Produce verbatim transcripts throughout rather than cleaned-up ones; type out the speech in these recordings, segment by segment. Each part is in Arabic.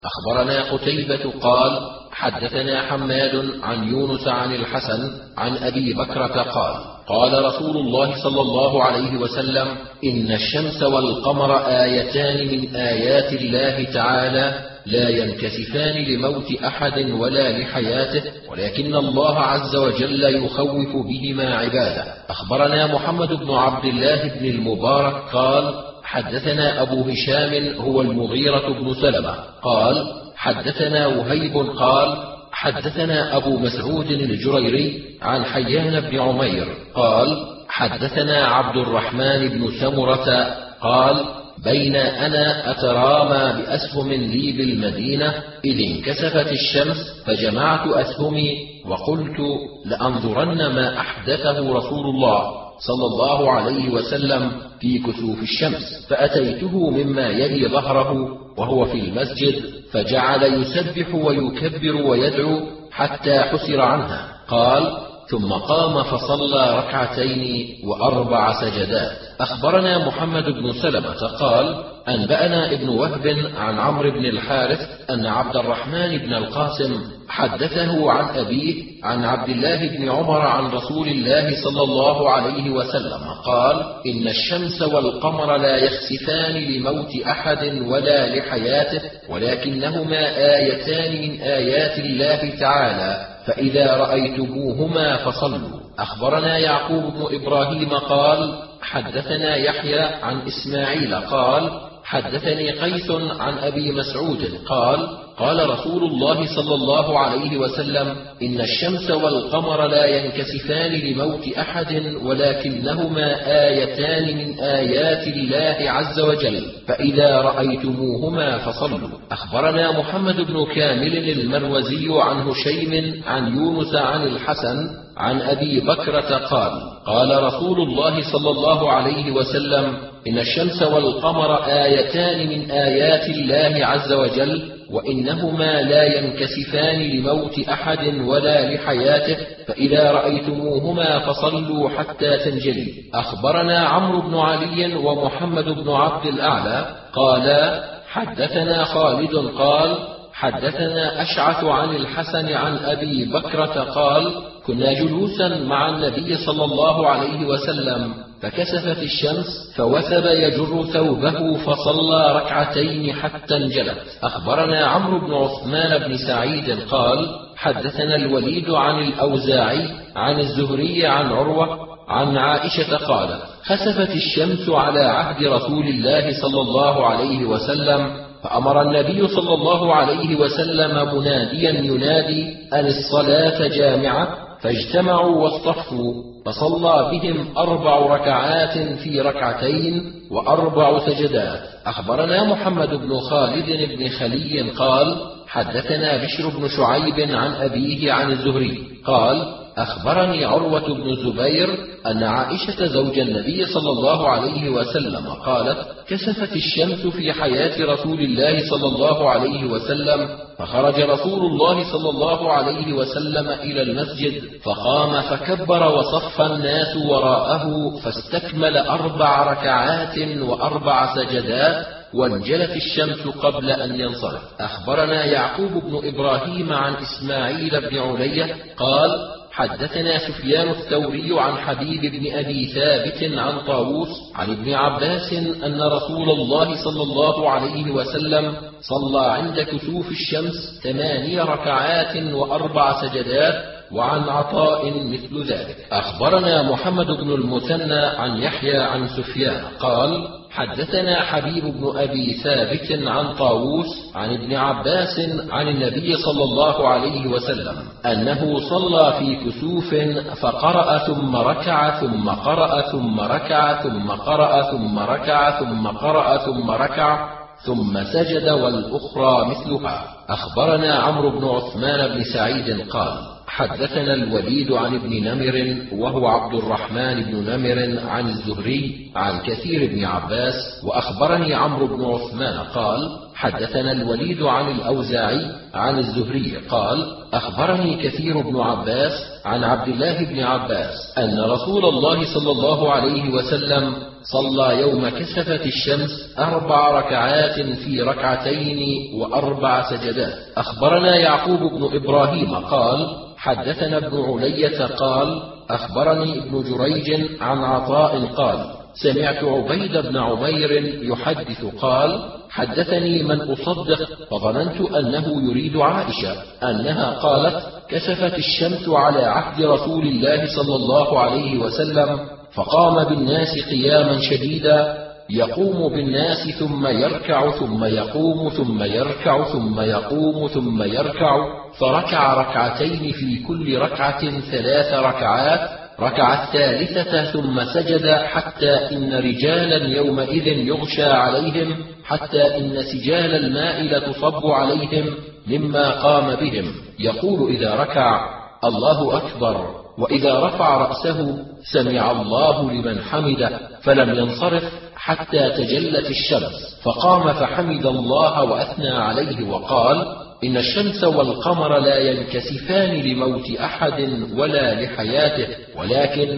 أخبرنا قتيبة قال حدثنا حماد عن يونس عن الحسن عن أبي بكرة قال قال رسول الله صلى الله عليه وسلم إن الشمس والقمر آيتان من آيات الله تعالى لا ينكسفان لموت أحد ولا لحياته، ولكن الله عز وجل يخوف بهما عباده. أخبرنا محمد بن عبد الله بن المبارك قال حدثنا أبو هشام هو المغيرة بن سلمة قال حدثنا وهيب قال حدثنا أبو مسعود الجريري عن حيان بن عمير قال حدثنا عبد الرحمن بن سمرة قال بين أنا أترامى بأسهم لي بالمدينة إذ انكسفت الشمس فجمعت أسهمي وقلت لأنظرن ما أحدثه رسول الله صلى الله عليه وسلم في كسوف الشمس، فأتيته مما يلي ظهره وهو في المسجد فجعل يسبح ويكبر ويدعو حتى حسر عنها. قال ثم قام فصلى ركعتين وأربع سجدات. أخبرنا محمد بن سلمة قال أنبأنا ابن وهب عن عمرو بن الحارث أن عبد الرحمن بن القاسم حدثه عن أبيه عن عبد الله بن عمر عن رسول الله صلى الله عليه وسلم قال إن الشمس والقمر لا يخسفان لموت أحد ولا لحياته، ولكنهما آيتان من آيات الله تعالى، فإذا رأيتموهما فصلوا. أخبرنا يعقوب بن إبراهيم قال حدثنا يحيى عن إسماعيل قال حدثني قيس عن أبي مسعود قال قال رسول الله صلى الله عليه وسلم إن الشمس والقمر لا ينكسفان لموت أحد ولكنهما آيتان من آيات الله عز وجل، فإذا رأيتموهما فصلوا. أخبرنا محمد بن كامل المروزي عن هشيم عن يونس عن الحسن عن أبي بكرة قال قال رسول الله صلى الله عليه وسلم إن الشمس والقمر آيتان من آيات الله عز وجل، وإنهما لا ينكسفان لموت أحد ولا لحياته، فإذا رأيتموهما فصلوا حتى تنجلي. أخبرنا عمرو بن علي ومحمد بن عبد الأعلى قالا حدثنا خالد قال حدثنا أشعث عن الحسن عن أبي بكرة قال كنا جلوسا مع النبي صلى الله عليه وسلم فكسفت الشمس فوثب يجر ثوبه فصلى ركعتين حتى انجلت. أخبرنا عمرو بن عثمان بن سعيد قال حدثنا الوليد عن الأوزاعي عن الزهري عن عروة عن عائشة قالت خسفت الشمس على عهد رسول الله صلى الله عليه وسلم، فأمر النبي صلى الله عليه وسلم مناديا ينادي أن الصلاة جامعة، فاجتمعوا واصطفوا فصلى بهم أربع ركعات في ركعتين وأربع سجدات. أخبرنا محمد بن خالد بن خلي قال حدثنا بشر بن شعيب عن أبيه عن الزهري قال أخبرني عروة بن الزبير أن عائشة زوج النبي صلى الله عليه وسلم قالت كسفت الشمس في حياة رسول الله صلى الله عليه وسلم، فخرج رسول الله صلى الله عليه وسلم إلى المسجد فقام فكبر وصف الناس وراءه فاستكمل أربع ركعات وأربع سجدات وانجلت الشمس قبل أن ينصرف. أخبرنا يعقوب بن إبراهيم عن إسماعيل بن علية قال حدثنا سفيان الثوري عن حبيب بن أبي ثابت عن طاووس عن ابن عباس أن رسول الله صلى الله عليه وسلم صلى عند كسوف الشمس ثماني ركعات وأربع سجدات، وعن عطاء مثل ذلك. أخبرنا محمد بن المثنى عن يحيى عن سفيان قال حدثنا حبيب بن أبي ثابت عن طاووس عن ابن عباس عن النبي صلى الله عليه وسلم أنه صلى في كسوف فقرأ ثم ركع ثم قرأ ثم ركع ثم قرأ ثم ركع ثم قرأ ثم ركع ثم سجد والأخرى مثلها. أخبرنا عمرو بن عثمان بن سعيد قال حدثنا الوليد عن ابن نمر وهو عبد الرحمن بن نمر عن الزهري عن كثير بن عباس. وأخبرني عمرو بن عثمان قال حدثنا الوليد عن الأوزاعي عن الزهري قال أخبرني كثير بن عباس عن عبد الله بن عباس أن رسول الله صلى الله عليه وسلم صلى يوم كسفت الشمس أربع ركعات في ركعتين وأربع سجدات. أخبرنا يعقوب بن إبراهيم قال حدثنا ابن علية قال أخبرني ابن جريج عن عطاء قال سمعت عبيد بن عمير يحدث قال حدثني من أصدق فظننت أنه يريد عائشة أنها قالت كسفت الشمس على عهد رسول الله صلى الله عليه وسلم فقام بالناس قياما شديدا يقوم بالناس ثم يركع ثم يقوم ثم يركع ثم يقوم ثم يركع فركع ركعتين في كل ركعة ثلاث ركعات ركع الثالثة ثم سجد حتى إن رجالا يومئذ يغشى عليهم حتى إن سجال الماء لتصب عليهم مما قام بهم يقول إذا ركع الله أكبر وإذا رفع رأسه سمع الله لمن حمده فلم ينصرف حتى تجلت الشمس فقام فحمد الله وأثنى عليه وقال إن الشمس والقمر لا ينكسفان لموت أحد ولا لحياته ولكن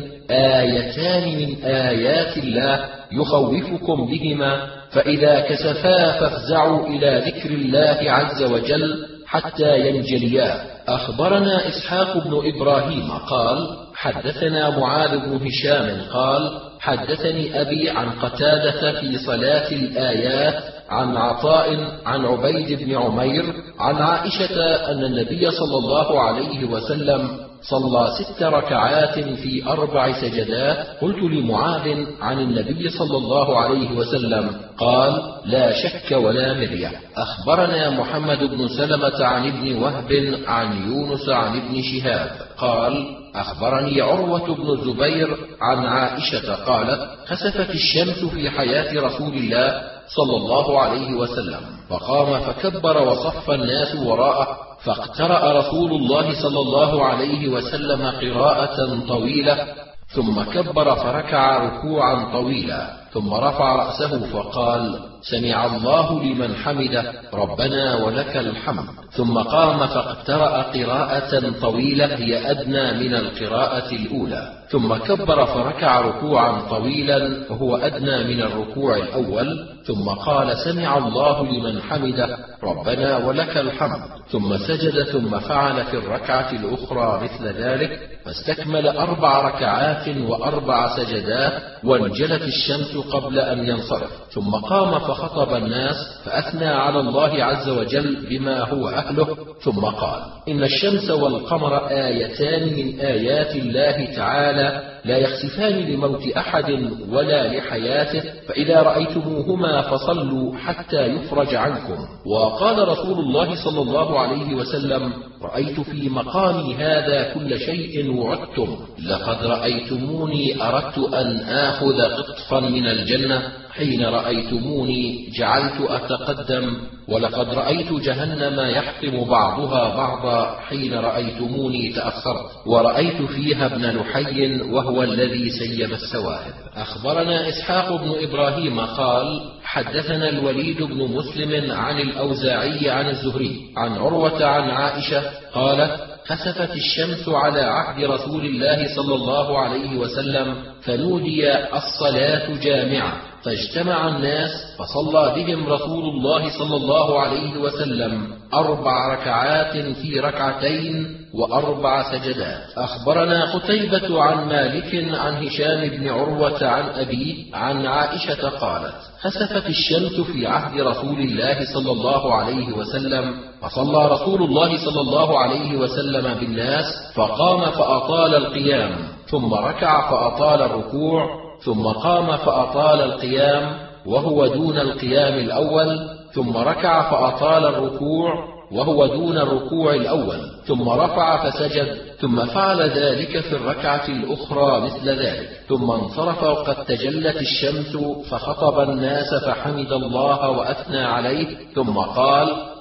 آيتان من آيات الله يخوفكم بهما فإذا كسفا فافزعوا إلى ذكر الله عز وجل حتى ينجليا. أخبرنا إسحاق بن إبراهيم قال حدثنا معاذ بن هشام قال حدثني أبي عن قتادة في صلاة الآيات عن عطاء عن عبيد بن عمير عن عائشة أن النبي صلى الله عليه وسلم صلى ست ركعات في أربع سجدات. قلت لمعاذ عن النبي صلى الله عليه وسلم قال لا شك ولا مرية. أخبرنا محمد بن سلمة عن ابن وهب عن يونس عن ابن شهاب قال أخبرني عروة بن الزبير عن عائشة قالت خسفت الشمس في حياة رسول الله صلى الله عليه وسلم فقام فكبر وصف الناس وراءه فاقترأ رسول الله صلى الله عليه وسلم قراءة طويلة ثم كبر فركع ركوعا طويلا ثم رفع رأسه فقال سمع الله لمن حمده ربنا ولك الحمد ثم قام فاقترأ قراءة طويلة هي أدنى من القراءة الأولى ثم كبر فركع ركوعا طويلا وهو أدنى من الركوع الأول ثم قال سمع الله لمن حمده ربنا ولك الحمد ثم سجد ثم فعل في الركعة الأخرى مثل ذلك فاستكمل أربع ركعات وأربع سجدات وانجلت الشمس قبل أن ينصرف ثم قام فخطب الناس فأثنى على الله عز وجل بما هو أهله ثم قال إن الشمس والقمر آيتان من آيات الله تعالى لا يخسفان لموت أحد ولا لحياته فإذا رأيتموهما فصلوا حتى يفرج عنكم. وقال رسول الله صلى الله عليه وسلم رأيت في مقامي هذا كل شيء وعدتم لقد رأيتموني أردت أن آخذ قطفا من الجنة حين رأيتموني جعلت أتقدم ولقد رأيت جهنم يحطم بعضها بعضا حين رأيتموني تأخرت ورأيت فيها ابن لحي وهو الذي سيب السواهب. أخبرنا إسحاق بن إبراهيم قال حدثنا الوليد بن مسلم عن الأوزاعي عن الزهري عن عروة عن عائشة قالت خسفت الشمس على عهد رسول الله صلى الله عليه وسلم فنودي الصلاة جامعة فاجتمع الناس فصلى بهم رسول الله صلى الله عليه وسلم أربع ركعات في ركعتين وأربع سجدات. أخبرنا قتيبة عن مالك عن هشام بن عروة عن أبيه عن عائشة قالت خسفت الشمس في عهد رسول الله صلى الله عليه وسلم فصلى رسول الله صلى الله عليه وسلم بالناس فقام فأطال القيام ثم ركع فأطال الركوع ثم قام فأطال القيام وهو دون القيام الأول ثم ركع فأطال الركوع وهو دون الركوع الأول ثم رفع فسجد ثم فعل ذلك في الركعة الأخرى مثل ذلك ثم انصرف وقد تجلت الشمس فخطب الناس فحمد الله وأثنى عليه ثم قال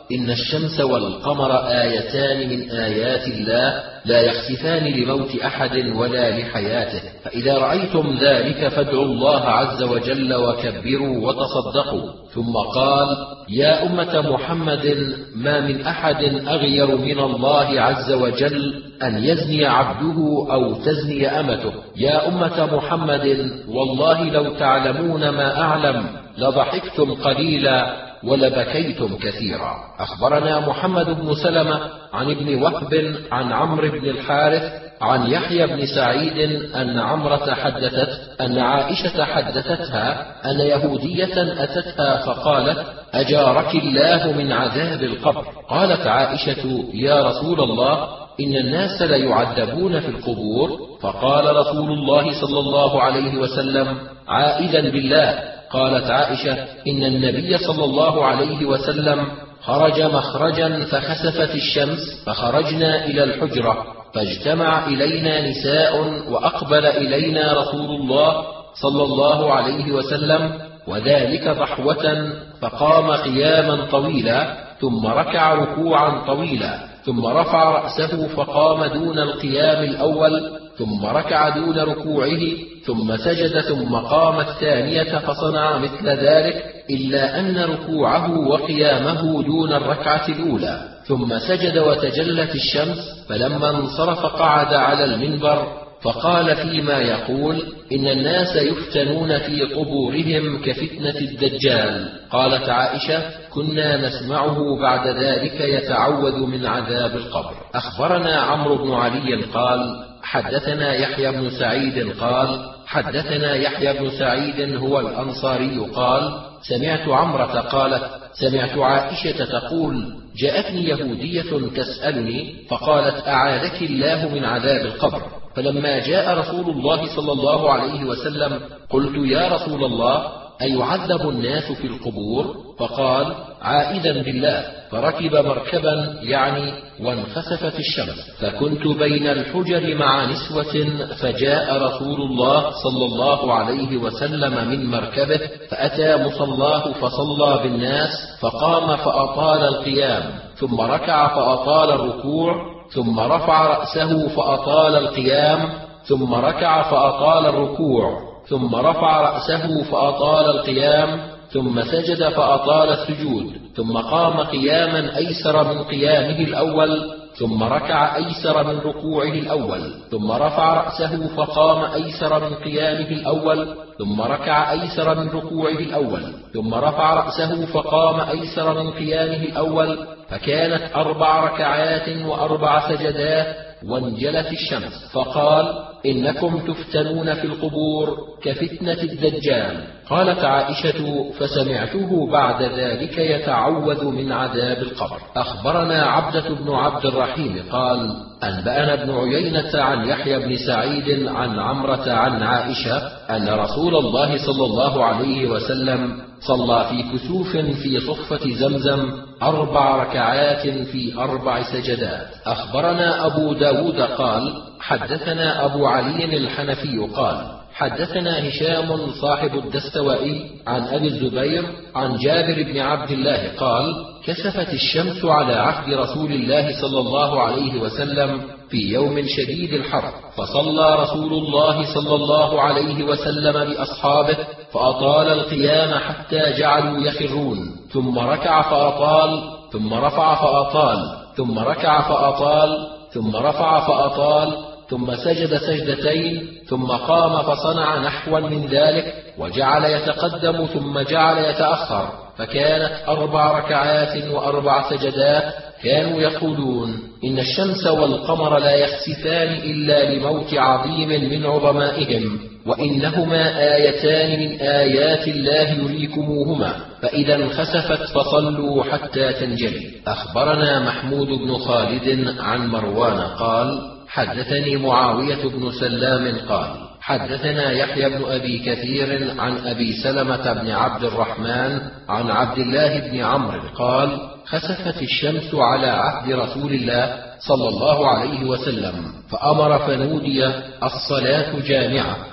إن الشمس والقمر آيتان من آيات الله لا يخسفان لموت أحد ولا لحياته، فإذا رأيتم ذلك فادعوا الله عز وجل وكبروا وتصدقوا. ثم قال: يا أمة محمد، ما من أحد أغير من الله عز وجل أن يزني عبده أو تزني أمته. يا أمة محمد، والله لو تعلمون ما أعلم لضحكتم قليلا ولبكيتم كثيرا. أخبرنا محمد بن سلمة عن ابن وهب عن عمرو بن الحارث عن يحيى بن سعيد أن عمرة حدثت أن عائشة حدثتها أن يهودية أتتها فقالت: أجارك الله من عذاب القبر. قالت عائشة: يا رسول الله، إن الناس ليعذبون في القبور. فقال رسول الله صلى الله عليه وسلم عائذا بالله. قالت عائشة: إن النبي صلى الله عليه وسلم خرج مخرجا فخسفت الشمس فخرجنا إلى الحجرة فاجتمع إلينا نساء وأقبل إلينا رسول الله صلى الله عليه وسلم وذلك ضحوة، فقام قياما طويلا ثم ركع ركوعا طويلا ثم رفع رأسه فقام دون القيام الأول ثم ركع دون ركوعه ثم سجد ثم قام الثانية فصنع مثل ذلك، إلا أن ركوعه وقيامه دون الركعة الأولى. ثم سجد وتجلت الشمس، فلما انصرف قعد على المنبر فقال فيما يقول: إن الناس يفتنون في قبورهم كفتنة الدجال. قالت عائشة: كنا نسمعه بعد ذلك يتعوذ من عذاب القبر. أخبرنا عمرو بن علي قال: حدثنا يحيى بن سعيد قال: حدثنا يحيى بن سعيد هو الأنصاري قال: سمعت عمرة قالت: سمعت عائشة تقول: جاءتني يهودية تسألني فقالت: أعاذك الله من عذاب القبر. فلما جاء رسول الله صلى الله عليه وسلم قلت: يا رسول الله، أيعذب الناس في القبور؟ فقال: عائذا بالله. فركب مركبا يعني وانخسفت الشمس، فكنت بين الحجر مع نسوة، فجاء رسول الله صلى الله عليه وسلم من مركبه فأتى مصلاه فصلى بالناس، فقام فأطال القيام ثم ركع فأطال الركوع ثم رفع رأسه فأطال القيام ثم ركع فأطال الركوع ثم رفع رأسه فأطال القيام ثم سجد فأطال السجود ثم قام قياما أيسر من قيامه الأول ثم ركع أيسر من ركوعه الأول ثم رفع رأسه فقام أيسر من قيامه الأول ثم ركع أيسر من ركوعه الأول ثم رفع رأسه فقام أيسر من قيامه الأول، فكانت أربع ركعات وأربع سجدات وانجلت الشمس. فقال: إنكم تفتنون في القبور كفتنة الدجال. قالت عائشة: فسمعته بعد ذلك يتعوذ من عذاب القبر. أخبرنا عبدة بن عبد الرحيم قال: أنبأنا ابن عيينة عن يحيى بن سعيد عن عمرة عن عائشة أن رسول الله صلى الله عليه وسلم صلى في كسوف في صفة زمزم أربع ركعات في أربع سجدات. أخبرنا أبو داود قال: حدثنا أبو علي الحنفي قال: حدثنا هشام صاحب الدستوائي عن أبي الزبير عن جابر بن عبد الله قال: كسفت الشمس على عهد رسول الله صلى الله عليه وسلم في يوم شديد الحر، فصلى رسول الله صلى الله عليه وسلم بأصحابه فأطال القيام حتى جعلوا يخرون، ثم ركع فأطال ثم رفع فأطال ثم ركع فأطال ثم رفع فأطال ثم سجد سجدتين ثم قام فصنع نحوا من ذلك وجعل يتقدم ثم جعل يتأخر، فكانت أربع ركعات وأربع سجدات. كانوا يقولون: إن الشمس والقمر لا يخسفان إلا لموت عظيم من عظمائهم، وإنهما آيتان من آيات الله يريكموهما، فإذا انخسفت فصلوا حتى تنجلي. أخبرنا محمود بن خالد عن مروان قال: حدثني معاوية بن سلام قال: حدثنا يحيى بن أبي كثير عن أبي سلمة بن عبد الرحمن عن عبد الله بن عمرو قال: خسفت الشمس على عهد رسول الله صلى الله عليه وسلم، فأمر فنودي: الصلاة جامعة.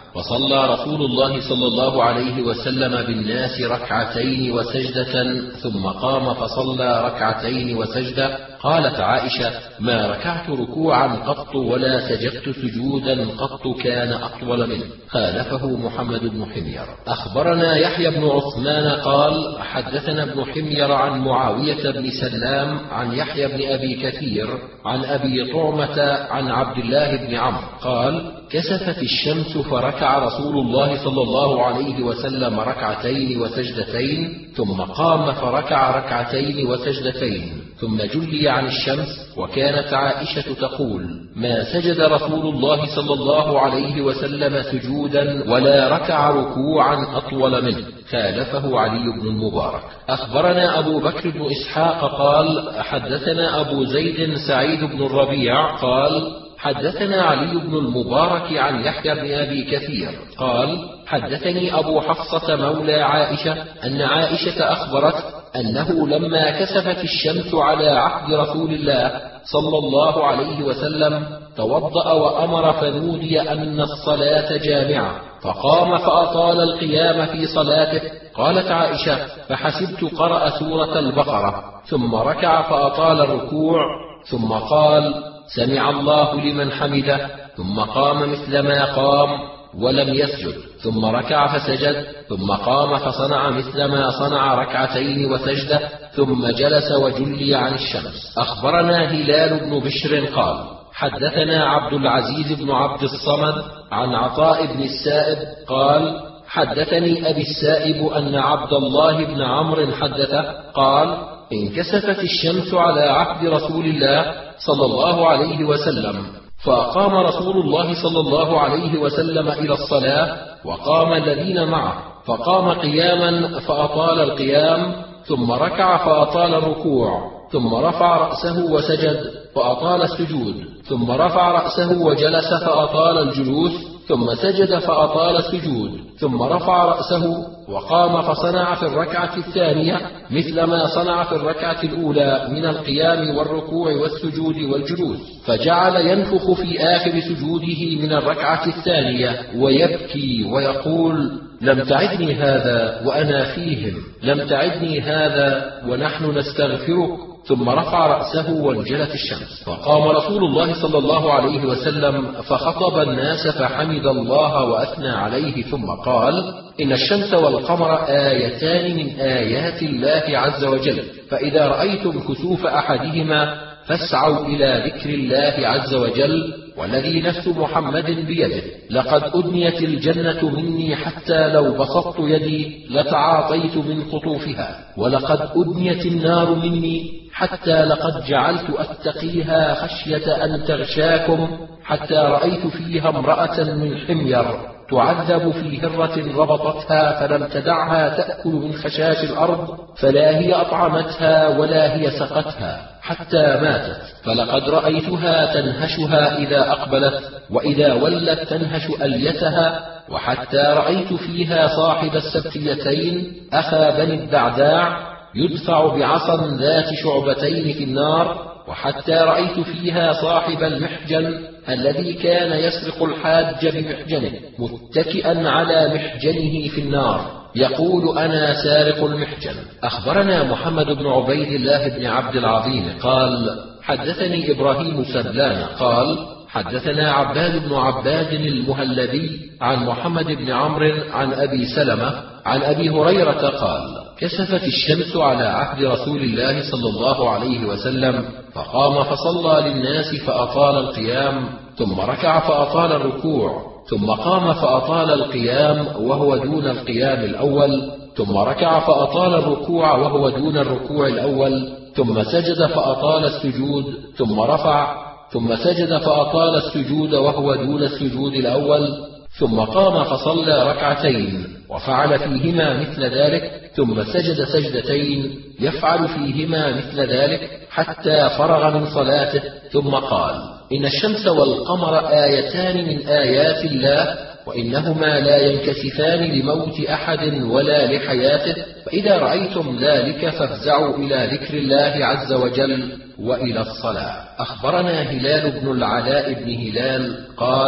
فصلى رسول الله صلى الله عليه وسلم بالناس ركعتين وسجدة ثم قام فصلى ركعتين وسجدة. قالت عائشة: ما ركعت ركوعا قط ولا سجدت سجودا قط كان أطول منه. خالفه محمد بن حمير. أخبرنا يحيى بن عثمان قال: حدثنا ابن حمير عن معاوية بن سلام عن يحيى بن أبي كثير عن أبي طعمة عن عبد الله بن عمرو قال: كسفت الشمس فركع رسول الله صلى الله عليه وسلم ركعتين وسجدتين ثم قام فركع ركعتين وسجدتين ثم جلي عن الشمس. وكانت عائشة تقول: ما سجد رسول الله صلى الله عليه وسلم سجودا ولا ركع ركوعا أطول منه. خالفه علي بن المبارك. أخبرنا أبو بكر بن إسحاق قال: حدثنا أبو زيد سعيد بن الربيع قال: حدثنا علي بن المبارك عن يحيى بن أبي كثير قال: حدثني أبو حفصة مولى عائشة أن عائشة أخبرت أنه لما كسفت الشمس على عهد رسول الله صلى الله عليه وسلم توضأ وأمر فنودي أن الصلاة جامعة فقام فأطال القيام في صلاته. قالت عائشة: فحسبت قرأ سورة البقرة ثم ركع فأطال الركوع ثم قال: سمع الله لمن حمده، ثم قام مثل ما قام ولم يسجد، ثم ركع فسجد، ثم قام فصنع مثل ما صنع ركعتين وسجدة، ثم جلس وجلي عن الشمس. أخبرنا هلال بن بشر قال: حدثنا عبد العزيز بن عبد الصمد عن عطاء بن السائب قال: حدثني أبي السائب أن عبد الله بن عمرو حدثه قال: انكسفت الشمس على عهد رسول الله صلى الله عليه وسلم فأقام رسول الله صلى الله عليه وسلم إلى الصلاة وقام الذين معه، فقام قياما فأطال القيام، ثم ركع فأطال الركوع، ثم رفع رأسه وسجد فأطال السجود، ثم رفع رأسه وجلس فأطال الجلوس، ثم سجد فأطال السجود، ثم رفع رأسه وقام فصنع في الركعة الثانية مثل ما صنع في الركعة الأولى من القيام والركوع والسجود والجلوس، فجعل ينفخ في آخر سجوده من الركعة الثانية ويبكي ويقول: لم تعدني هذا وأنا فيهم، لم تعدني هذا ونحن نستغفرك. ثم رفع رأسه وانجلت الشمس، فقام رسول الله صلى الله عليه وسلم فخطب الناس فحمد الله وأثنى عليه، ثم قال: إن الشمس والقمر آيتان من آيات الله عز وجل، فإذا رأيتم كسوف أحدهما فاسعوا إلى ذكر الله عز وجل، والذي نفس محمد بيده لقد أدنيت الجنة مني حتى لو بسطت يدي لتعاطيت من قطوفها، ولقد أدنيت النار مني حتى لقد جعلت أتقيها خشية أن تغشاكم، حتى رأيت فيها امرأة من حمير تعذب في هرة ربطتها فلم تدعها تأكل من خشاش الأرض، فلا هي أطعمتها ولا هي سقتها حتى ماتت، فلقد رأيتها تنهشها إذا أقبلت، وإذا ولت تنهش أليتها، وحتى رأيت فيها صاحب السبتيتين أخا بني الدعداع يدفع بعصا ذات شعبتين في النار، وحتى رأيت فيها صاحب المحجن الذي كان يسرق الحاج بمحجنه متكئا على محجنه في النار يقول: أنا سارق المحجن. أخبرنا محمد بن عبيد الله بن عبد العظيم قال: حدثني إبراهيم سبلان قال: حدثنا عباد بن عباد المهلبي عن محمد بن عمرو عن أبي سلمة عن أبي هريرة قال: كسفت الشمس على عهد رسول الله صلى الله عليه وسلم فقام فصلى للناس فأطال القيام، ثم ركع فأطال الركوع، ثم قام فأطال القيام وهو دون القيام الأول، ثم ركع فأطال الركوع وهو دون الركوع الأول، ثم سجد فأطال السجود، ثم رفع، ثم سجد فأطال السجود وهو دون السجود الأول، ثم قام فصلى ركعتين وفعل فيهما مثل ذلك، ثم سجد سجدتين يفعل فيهما مثل ذلك حتى فرغ من صلاته، ثم قال: إن الشمس والقمر آيتان من آيات الله، وإنهما لا ينكسفان لموت أحد ولا لحياته، فإذا رأيتم ذلك فافزعوا إلى ذكر الله عز وجل وإلى الصلاة. أخبرنا هلال بن العلاء بن هلال قال: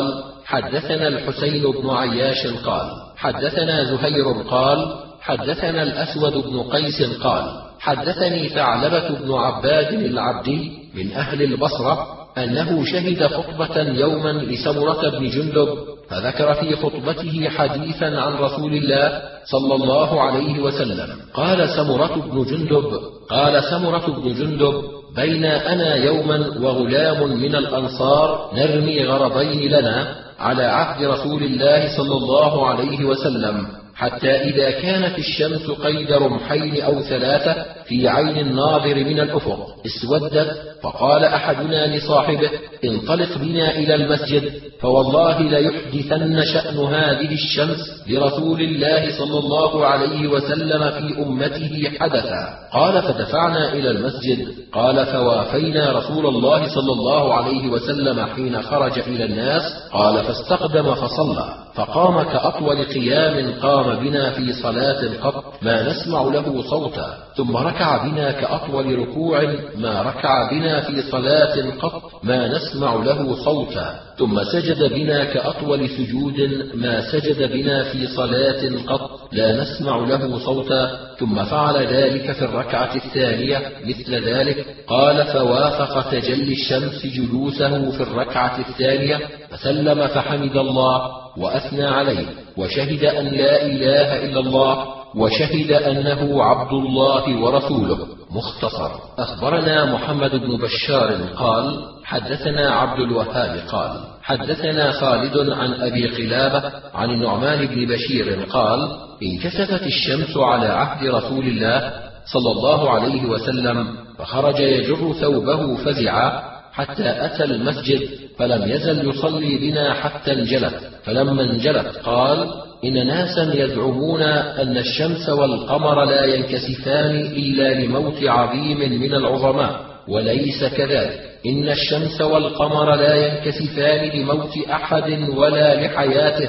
حدثنا الحسين بن عياش قال حدثنا زهير قال حدثنا الأسود بن قيس قال حدثني ثعلبة بن عباد العبدي من أهل البصرة أنه شهد خطبة يوما لسمرة بن جندب، فذكر في خطبته حديثا عن رسول الله صلى الله عليه وسلم. قال سمرة بن جندب قال سمرة بن جندب بين أنا يوما وغلام من الأنصار نرمي غرضين لنا على عهد رسول الله صلى الله عليه وسلم، حتى إذا كانت الشمس قيد رمحين أو ثلاثة في عين الناظر من الأفق اسودت، فقال أحدنا لصاحبه انطلق بنا إلى المسجد، فوالله ليحدثن شأن هذه الشمس لرسول الله صلى الله عليه وسلم في أمته حدثا. قال فدفعنا إلى المسجد. قال فوافينا رسول الله صلى الله عليه وسلم حين خرج إلى الناس. قال فاستقدم فصلى، فقام كأطول قيام قام بنا في صلاة قط ما نسمع له صوتا، ثم ركع بنا كأطول ركوع ما ركع بنا في صلاة قط ما نسمع له صوتا، ثم سجد بنا كأطول سجود ما سجد بنا في صلاة قط لا نسمع له صوتا، ثم فعل ذلك في الركعة الثانية مثل ذلك. قال فوافق تجلي الشمس جلوسه في الركعة الثانية، فسلم فحمد الله وأثنى عليه، وشهد أن لا إله إلا الله، وشهد أنه عبد الله ورسوله. مختصر. أخبرنا محمد بن بشار قال حدثنا عبد الوهاب قال حدثنا خالد عن أبي قلابة عن النعمان بن بشير قال انكسفت الشمس على عهد رسول الله صلى الله عليه وسلم، فخرج يجر ثوبه فزعا حتى أتى المسجد، فلم يزل يصلي بنا حتى انجلت. فلما انجلت قال إن ناسا يزعمون أن الشمس والقمر لا ينكسفان إلا لموت عظيم من العظماء، وليس كذلك، إن الشمس والقمر لا ينكسفان لموت أحد ولا لحياته،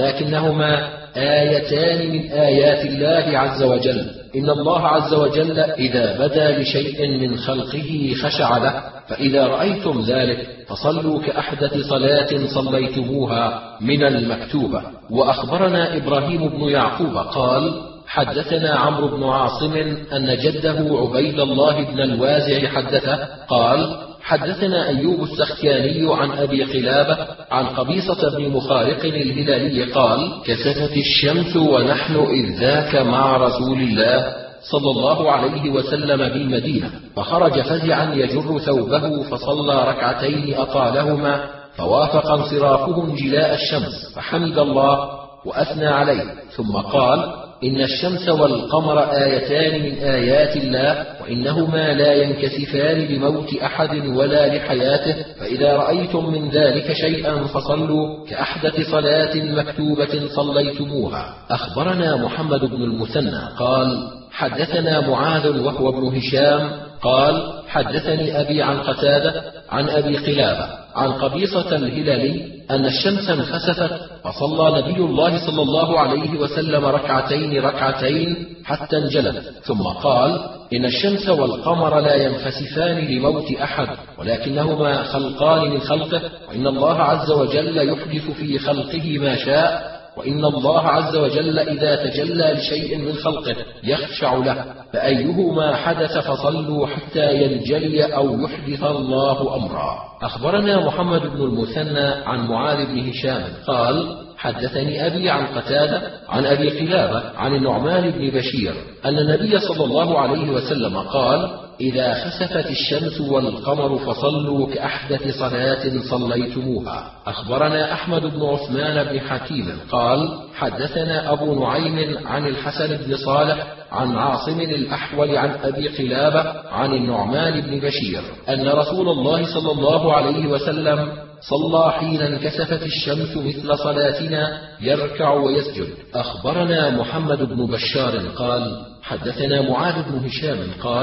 ولكنهما آيتان من آيات الله عز وجل. إن الله عز وجل إذا بدا لشيء من خلقه خشع له، فإذا رأيتم ذلك فصلوا كأحدث صلاة صليتموها من المكتوبة. وأخبرنا إبراهيم بن يعقوب قال حدثنا عمرو بن عاصم أن جده عبيد الله بن الوازع حدثه قال حدثنا أيوب السختياني عن أبي قلابة عن قبيصة بن مخارق الهلالي قال كسفت الشمس ونحن إذ ذاك مع رسول الله صلى الله عليه وسلم بالمدينة، فخرج فزعا يجر ثوبه فصلى ركعتين أطالهما، فوافق انصرافهم جلاء الشمس، فحمد الله وأثنى عليه، ثم قال إن الشمس والقمر آيتان من آيات الله، وإنهما لا ينكسفان لموت أحد ولا لحياته، فإذا رأيتم من ذلك شيئا فصلوا كأحدث صلاة مكتوبة صليتموها. أخبرنا محمد بن المثنى قال حدثنا معاذ وهو ابن هشام قال حدثني أبي عن قتادة عن أبي قلابة عن قبيصة الهلالي أن الشمس انخسفت، فصلى نبي الله صلى الله عليه وسلم ركعتين ركعتين حتى انجلت، ثم قال إن الشمس والقمر لا ينخسفان لموت أحد، ولكنهما خلقان من خلقه، وإن الله عز وجل يحدث في خلقه ما شاء، وإن الله عز وجل إذا تجلى لشيء من خلقه يخشع له، فأيهما حدث فصلوا حتى ينجلي أو يحدث الله أمرا. أخبرنا محمد بن المثنى عن معاذ بن هشام قال حدثني أبي عن قتادة عن أبي قلابة عن النعمان بن بشير أن النبي صلى الله عليه وسلم قال إذا خسفت الشمس والقمر فصلوا كأحدث صلاة صليتموها. أخبرنا أحمد بن عثمان بن حكيم قال حدثنا أبو نعيم عن الحسن بن صالح عن عاصم الأحول عن أبي قلابة عن النعمان بن بشير أن رسول الله صلى الله عليه وسلم صلى حين انكسفت الشمس مثل صلاتنا يركع ويسجد. أخبرنا محمد بن بشار قال حدثنا معاذ بن هشام قال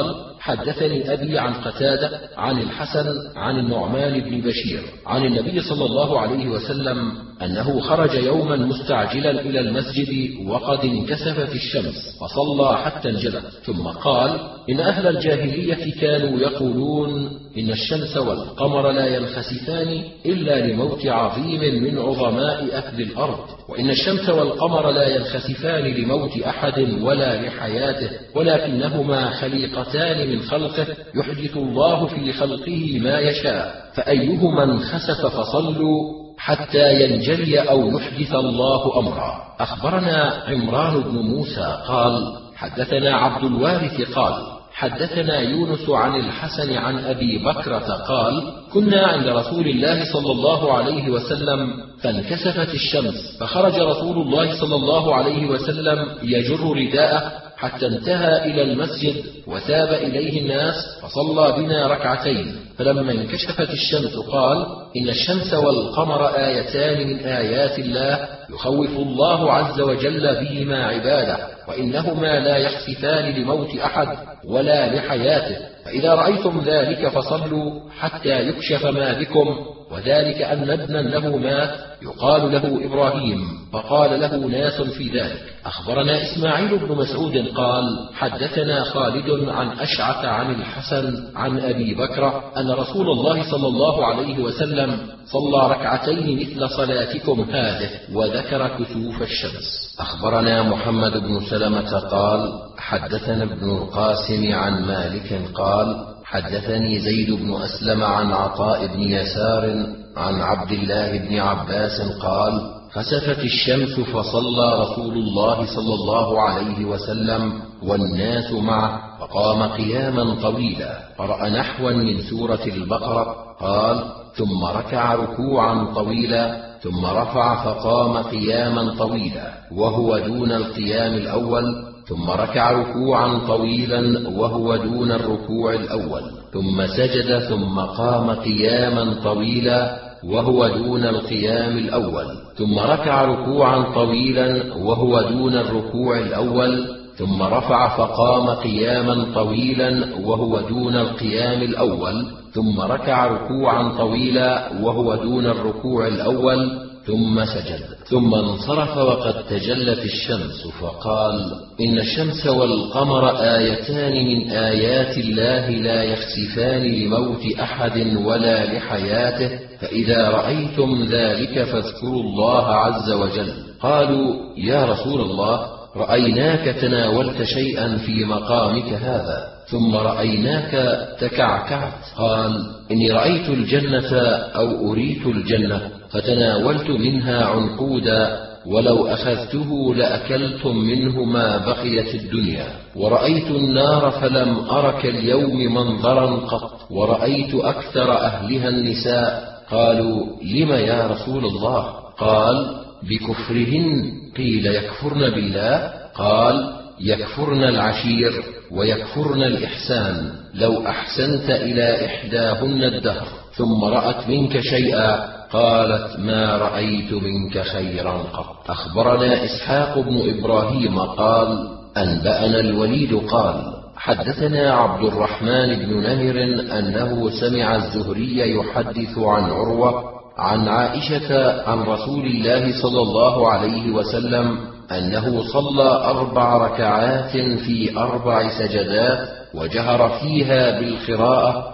حدثني أبي عن قتادة عن الحسن عن النعمان بن بشير عن النبي صلى الله عليه وسلم أنه خرج يوما مستعجلا إلى المسجد وقد انكسفت الشمس فصلى حتى انجلت، ثم قال: إن أهل الجاهلية كانوا يقولون إن الشمس والقمر لا ينخسفان إلا لموت عظيم من عظماء أهل الأرض، وإن الشمس والقمر لا ينخسفان لموت أحد ولا لحياته، ولكنهما خليقتان من خلقه يحدث الله في خلقه ما يشاء، فأيهما انخسف فصلوا حتى ينجلي أو يحدث الله أمرا. أخبرنا عمران بن موسى قال: حدثنا عبد الوارث قال: حدثنا يونس عن الحسن عن أبي بكرة قال: كنا عند رسول الله صلى الله عليه وسلم فانكسفت الشمس، فخرج رسول الله صلى الله عليه وسلم يجر رداءه حتى انتهى إلى المسجد وثاب إليه الناس فصلى بنا ركعتين، فلما انكشفت الشمس قال: إن الشمس والقمر آيتان من آيات الله يخوف الله عز وجل بهما عباده، وإنهما لا يخسفان لموت أحد ولا لحياته، فإذا رأيتم ذلك فصلوا حتى يكشف ما بكم، وذلك أن ابنا له مات يقال له إبراهيم، فقال له ناس في ذلك. أخبرنا إسماعيل بن مسعود قال: حدثنا خالد عن أشعث عن الحسن عن أبي بكر أن رسول الله صلى الله عليه وسلم صلى ركعتين مثل صلاتكم هذه، وذكر كسوف الشمس. أخبرنا محمد بن سلمة قال: حدثنا ابن القاسم عن مالك قال: حدثني زيد بن أسلم عن عطاء بن يسار عن عبد الله بن عباس قال: خسفت الشمس فصلى رسول الله صلى الله عليه وسلم والناس معه، فقام قياما طويلا قرأ نحوا من سورة البقرة، قال: ثم ركع ركوعا طويلا ثم رفع فقام قياما طويلا وهو دون القيام الأول، ثم ركع ركوعا طويلا وهو دون الركوع الأول، ثم سجد ثم قام قياما طويلا وهو دون القيام الأول، ثم ركع ركوعا طويلا وهو دون الركوع الأول، ثم رفع فقام قياما طويلا وهو دون القيام الأول، ثم ركع ركوعا طويلا وهو دون الركوع الأول، ثم سجد، ثم انصرف وقد تجلت الشمس، فقال: إن الشمس والقمر آيتان من آيات الله لا يخسفان لموت أحد ولا لحياته، فإذا رأيتم ذلك فاذكروا الله عز وجل. قالوا: يا رسول الله، رأيناك تناولت شيئا في مقامك هذا، ثم رأيناك تكعكعت. قال: إني رأيت الجنة أو أريت الجنة فتناولت منها عنقودا، ولو أخذته لأكلتم منه ما بقيت الدنيا، ورأيت النار فلم أرك اليوم منظرا قط، ورأيت أكثر أهلها النساء. قالوا: لم يا رسول الله؟ قال: بكفرهن. قيل: يكفرن بالله؟ قال: يكفرن العشير ويكفرن الإحسان، لو أحسنت إلى إحداهن الدهر ثم رأت منك شيئا قالت: ما رأيت منك خيرا قط. أخبرنا إسحاق بن إبراهيم قال: أنبأنا الوليد قال: حدثنا عبد الرحمن بن نمر أنه سمع الزهري يحدث عن عروة عن عائشة عن رسول الله صلى الله عليه وسلم أنه صلى أربع ركعات في أربع سجدات وجهر فيها بالقراءة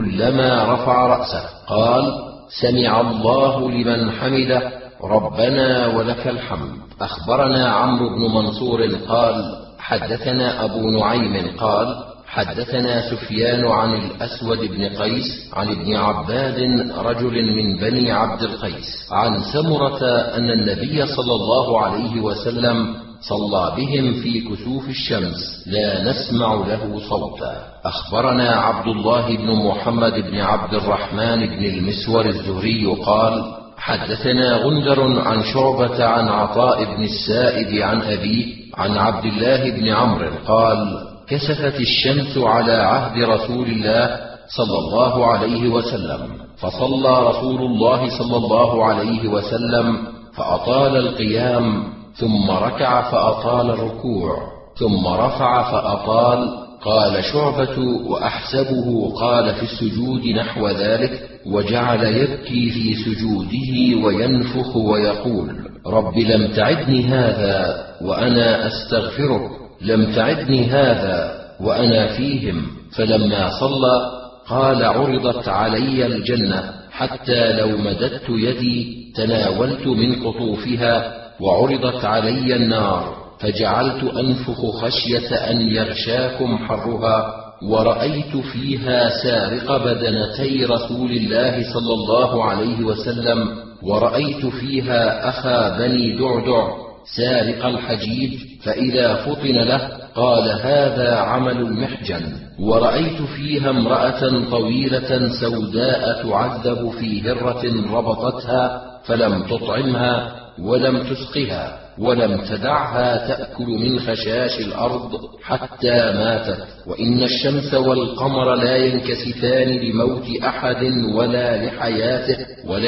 كلما رفع رأسه. قال: سمع الله لمن حمده ربنا ولك الحمد. أخبرنا عمرو بن منصور قال: حدثنا أبو نعيم قال: حدثنا سفيان عن الأسود بن قيس عن ابن عباد رجل من بني عبد القيس عن سمرة أن النبي صلى الله عليه وسلم صلى بهم في كسوف الشمس لا نسمع له صوتا. أخبرنا عبد الله بن محمد بن عبد الرحمن بن المسور الزهري قال: حدثنا غندر عن شعبة عن عطاء بن السائب عن أبيه عن عبد الله بن عمرو قال: كسفت الشمس على عهد رسول الله صلى الله عليه وسلم، فصلى رسول الله صلى الله عليه وسلم فأطال القيام، ثم ركع فأطال الركوع، ثم رفع فأطال، قال شعبة وأحسبه قال في السجود نحو ذلك، وجعل يبكي في سجوده وينفخ ويقول: رب لم تعدني هذا وأنا أستغفرك، لم تعدني هذا وأنا فيهم. فلما صلى قال: عرضت علي الجنة حتى لو مددت يدي تناولت من قطوفها، وعرضت علي النار فجعلت أنفخ خشية أن يغشاكم حرها، ورأيت فيها سارق بدنتي رسول الله صلى الله عليه وسلم، ورأيت فيها أخا بني دعدع سارق الحجيج، فإذا فطن له قال: هذا عمل المحجن. ورأيت فيها امرأة طويلة سوداء تعذب في هرة ربطتها فلم تطعمها ولم تسقها ولم تدعها تأكل من خشاش الأرض حتى ماتت. وإن الشمس والقمر لا ينكسفان لموت أحد ولا لحياته،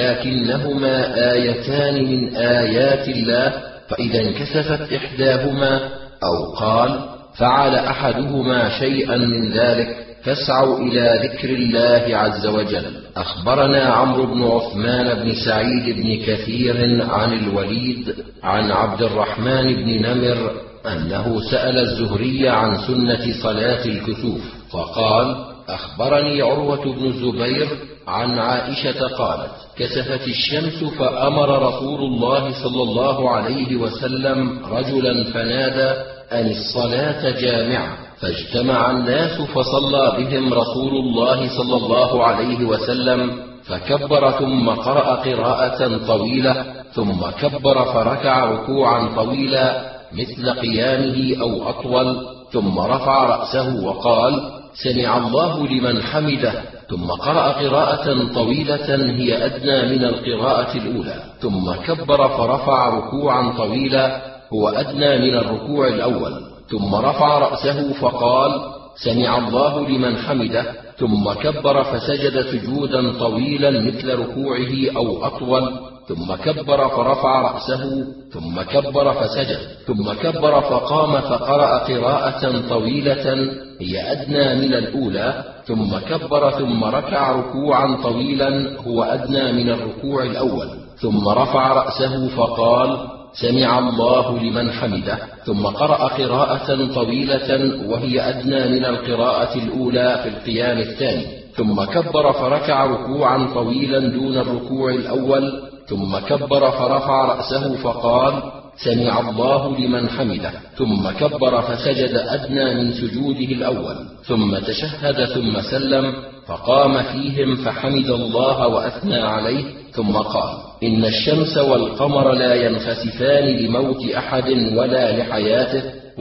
ولكنهما آيتان من آيات الله، فإذا انكسفت إحداهما أو قال فعل أحدهما شيئا من ذلك فاسعوا إلى ذكر الله عز وجل. أخبرنا عمرو بن عثمان بن سعيد بن كثير عن الوليد عن عبد الرحمن بن نمر أنه سأل الزهري عن سنة صلاة الكسوف فقال: أخبرني عروة بن الزبير عن عائشة قالت: كسفت الشمس فأمر رسول الله صلى الله عليه وسلم رجلا فنادى: أن الصلاة جامعة، فاجتمع الناس فصلى بهم رسول الله صلى الله عليه وسلم، فكبر ثم قرأ قراءة طويلة، ثم كبر فركع ركوعا طويلا مثل قيامه أو أطول، ثم رفع رأسه وقال: سمع الله لمن حمده، ثم قرأ قراءة طويلة هي أدنى من القراءة الأولى، ثم كبر فرفع ركوعا طويلا هو أدنى من الركوع الأول، ثم رفع رأسه فقال: سمع الله لمن حمده، ثم كبر فسجد سجودا طويلا مثل ركوعه أو أطول، ثم كبر فرفع رأسه، ثم كبر فسجد، ثم كبر فقام فقرأ قراءة طويلة هي أدنى من الأولى، ثم كبر ثم ركع ركوعا طويلا هو أدنى من الركوع الأول، ثم رفع رأسه فقال: سمع الله لمن حمده، ثم قرأ قراءة طويلة وهي أدنى من القراءة الأولى في القيام الثاني، ثم كبر فركع ركوعا طويلا دون الركوع الأول، ثم كبر فرفع رأسه فقال: سمع الله لمن حمده، ثم كبر فسجد أدنى من سجوده الأول، ثم تشهد ثم سلم، فقام فيهم فحمد الله وأثنى عليه، ثم قال: إن الشمس والقمر لا ينخسفان لموت أحد ولا لحياته،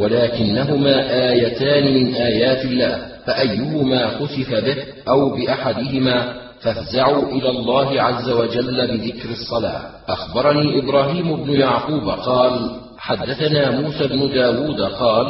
ولكنهما آيتان من آيات الله، فأيهما خسف به أو بأحدهما فافزعوا إلى الله عز وجل بذكر الصلاة. أخبرني إبراهيم بن يعقوب قال: حدثنا موسى بن داود قال: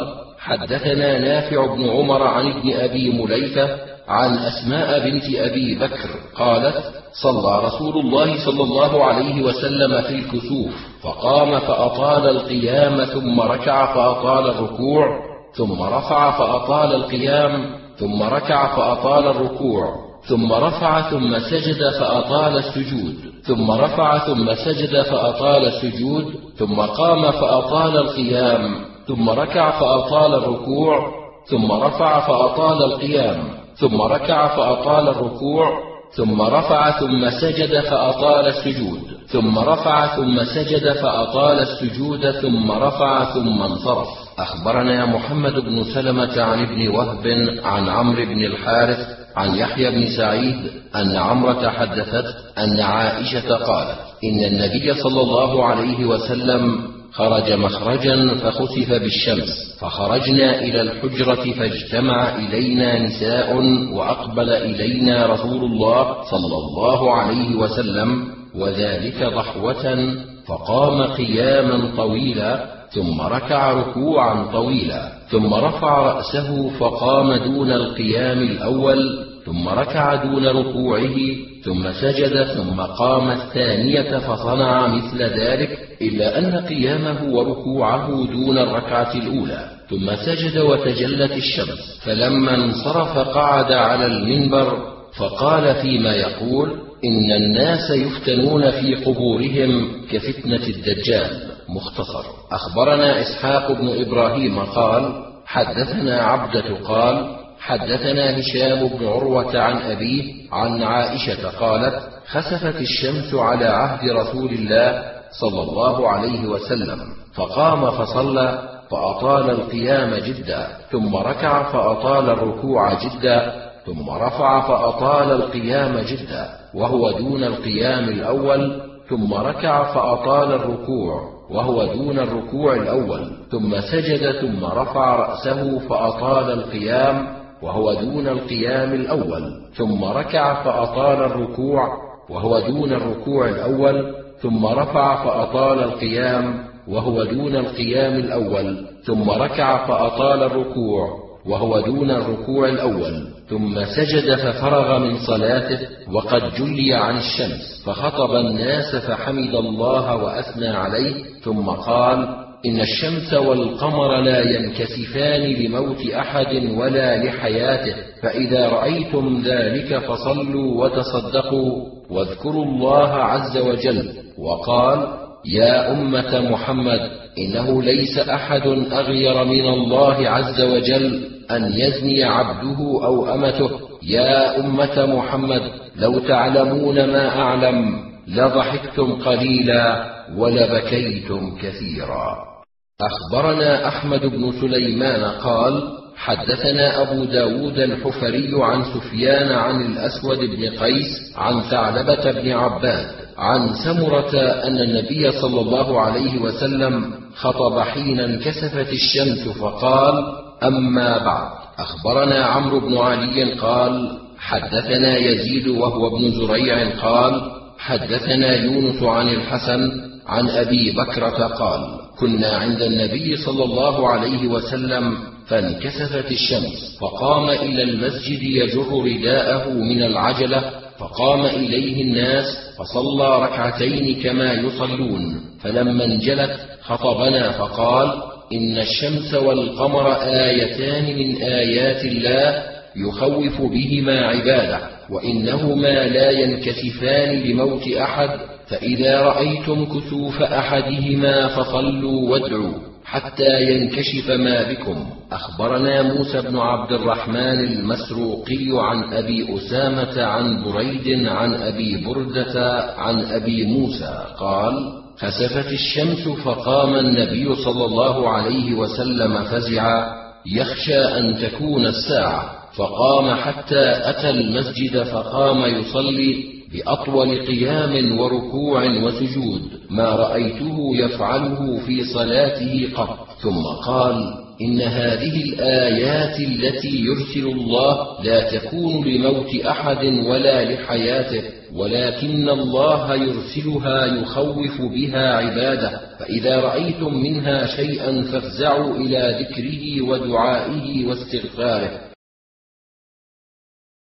حدثنا نافع بن عمر عن ابن أبي مليكة عن أسماء بنت أبي بكر قالت: صلى رسول الله صلى الله عليه وسلم في الكسوف، فقام فأطال القيام، ثم ركع فأطال الركوع، ثم رفع فأطال القيام، ثم ركع فأطال الركوع، ثم رفع ثم سجد فأطال السجود، ثم رفع ثم سجد فأطال السجود، ثم قام فأطال القيام، ثم ركع فأطال الركوع، ثم رفع فأطال القيام، ثم ركع فأطال الركوع، ثم رفع ثم سجد فأطال السجود، ثم رفع ثم سجد فأطال السجود، ثم رفع ثم انصرف. أخبرنا محمد بن سلمة عن ابن وهب عن عمرو بن الحارث عن يحيى بن سعيد أن عمرة حدثت أن عائشة قالت: إن النبي صلى الله عليه وسلم خرج مخرجا فخسف بالشمس، فخرجنا إلى الحجرة فاجتمع إلينا نساء، وأقبل إلينا رسول الله صلى الله عليه وسلم وذلك ضحوة، فقام قياما طويلا، ثم ركع ركوعا طويلا، ثم رفع رأسه فقام دون القيام الأول، ثم ركع دون ركوعه، ثم سجد، ثم قام الثانية فصنع مثل ذلك، إلا أن قيامه وركوعه دون الركعة الأولى. ثم سجد وتجلت الشمس، فلما انصرف قعد على المنبر فقال فيما يقول: إن الناس يفتنون في قبورهم كفتنة الدجال. مختصر. أخبرنا إسحاق بن إبراهيم قال: حدثنا عبدة قال: حدثنا هشام بن عروة عن أبيه عن عائشة قالت: خسفت الشمس على عهد رسول الله صلى الله عليه وسلم، فقام فصلى فأطال القيام جدا، ثم ركع فأطال الركوع جدا، ثم رفع فأطال القيام جدا وهو دون القيام الأول، ثم ركع فأطال الركوع وهو دون الركوع الأول، ثم سجد ثم رفع رأسه فأطال القيام وهو دون القيام الأول، ثم ركع فأطال الركوع وهو دون الركوع الأول، ثم رفع فأطال القيام وهو دون القيام الأول، ثم ركع فأطال الركوع وهو دون الركوع الأول، ثم سجد ففرغ من صلاته وقد جلي عن الشمس، فخطب الناس فحمد الله وأثنى عليه، ثم قال: إن الشمس والقمر لا ينكسفان لموت أحد ولا لحياته، فإذا رأيتم ذلك فصلوا وتصدقوا واذكروا الله عز وجل. وقال: يا أمة محمد، إنه ليس أحد أغير من الله عز وجل أن يزني عبده أو أمته. يا أمة محمد، لو تعلمون ما أعلم لضحكتم قليلا ولبكيتم كثيرا. أخبرنا أحمد بن سليمان قال: حدثنا أبو داود الحفري عن سفيان عن الأسود بن قيس عن ثعلبة بن عباد عن سمرة أن النبي صلى الله عليه وسلم خطب حين انكسفت الشمس فقال: أما بعد. أخبرنا عمرو بن علي قال: حدثنا يزيد وهو ابن زريع قال: حدثنا يونس عن الحسن عن أبي بكرة قال: كنا عند النبي صلى الله عليه وسلم فانكسفت الشمس، فقام إلى المسجد يجر رداءه من العجلة، فقام إليه الناس فصلى ركعتين كما يصلون، فلما انجلت خطبنا فقال: إن الشمس والقمر آيتان من آيات الله يخوف بهما عباده، وإنهما لا ينكسفان لموت أحد، فإذا رأيتم كسوف أحدهما فصلوا وادعوا حتى ينكشف ما بكم. أخبرنا موسى بن عبد الرحمن المسروقي عن أبي أسامة عن بريد عن أبي بردة عن أبي موسى قال: خسفت الشمس فقام النبي صلى الله عليه وسلم فزعا يخشى أن تكون الساعة، فقام حتى أتى المسجد فقام يصلي بأطول قيام وركوع وسجود ما رأيته يفعله في صلاته قط، ثم قال: إن هذه الآيات التي يرسل الله لا تكون لموت أحد ولا لحياته، ولكن الله يرسلها يخوف بها عباده، فإذا رأيتم منها شيئا فافزعوا إلى ذكره ودعائه واستغفاره،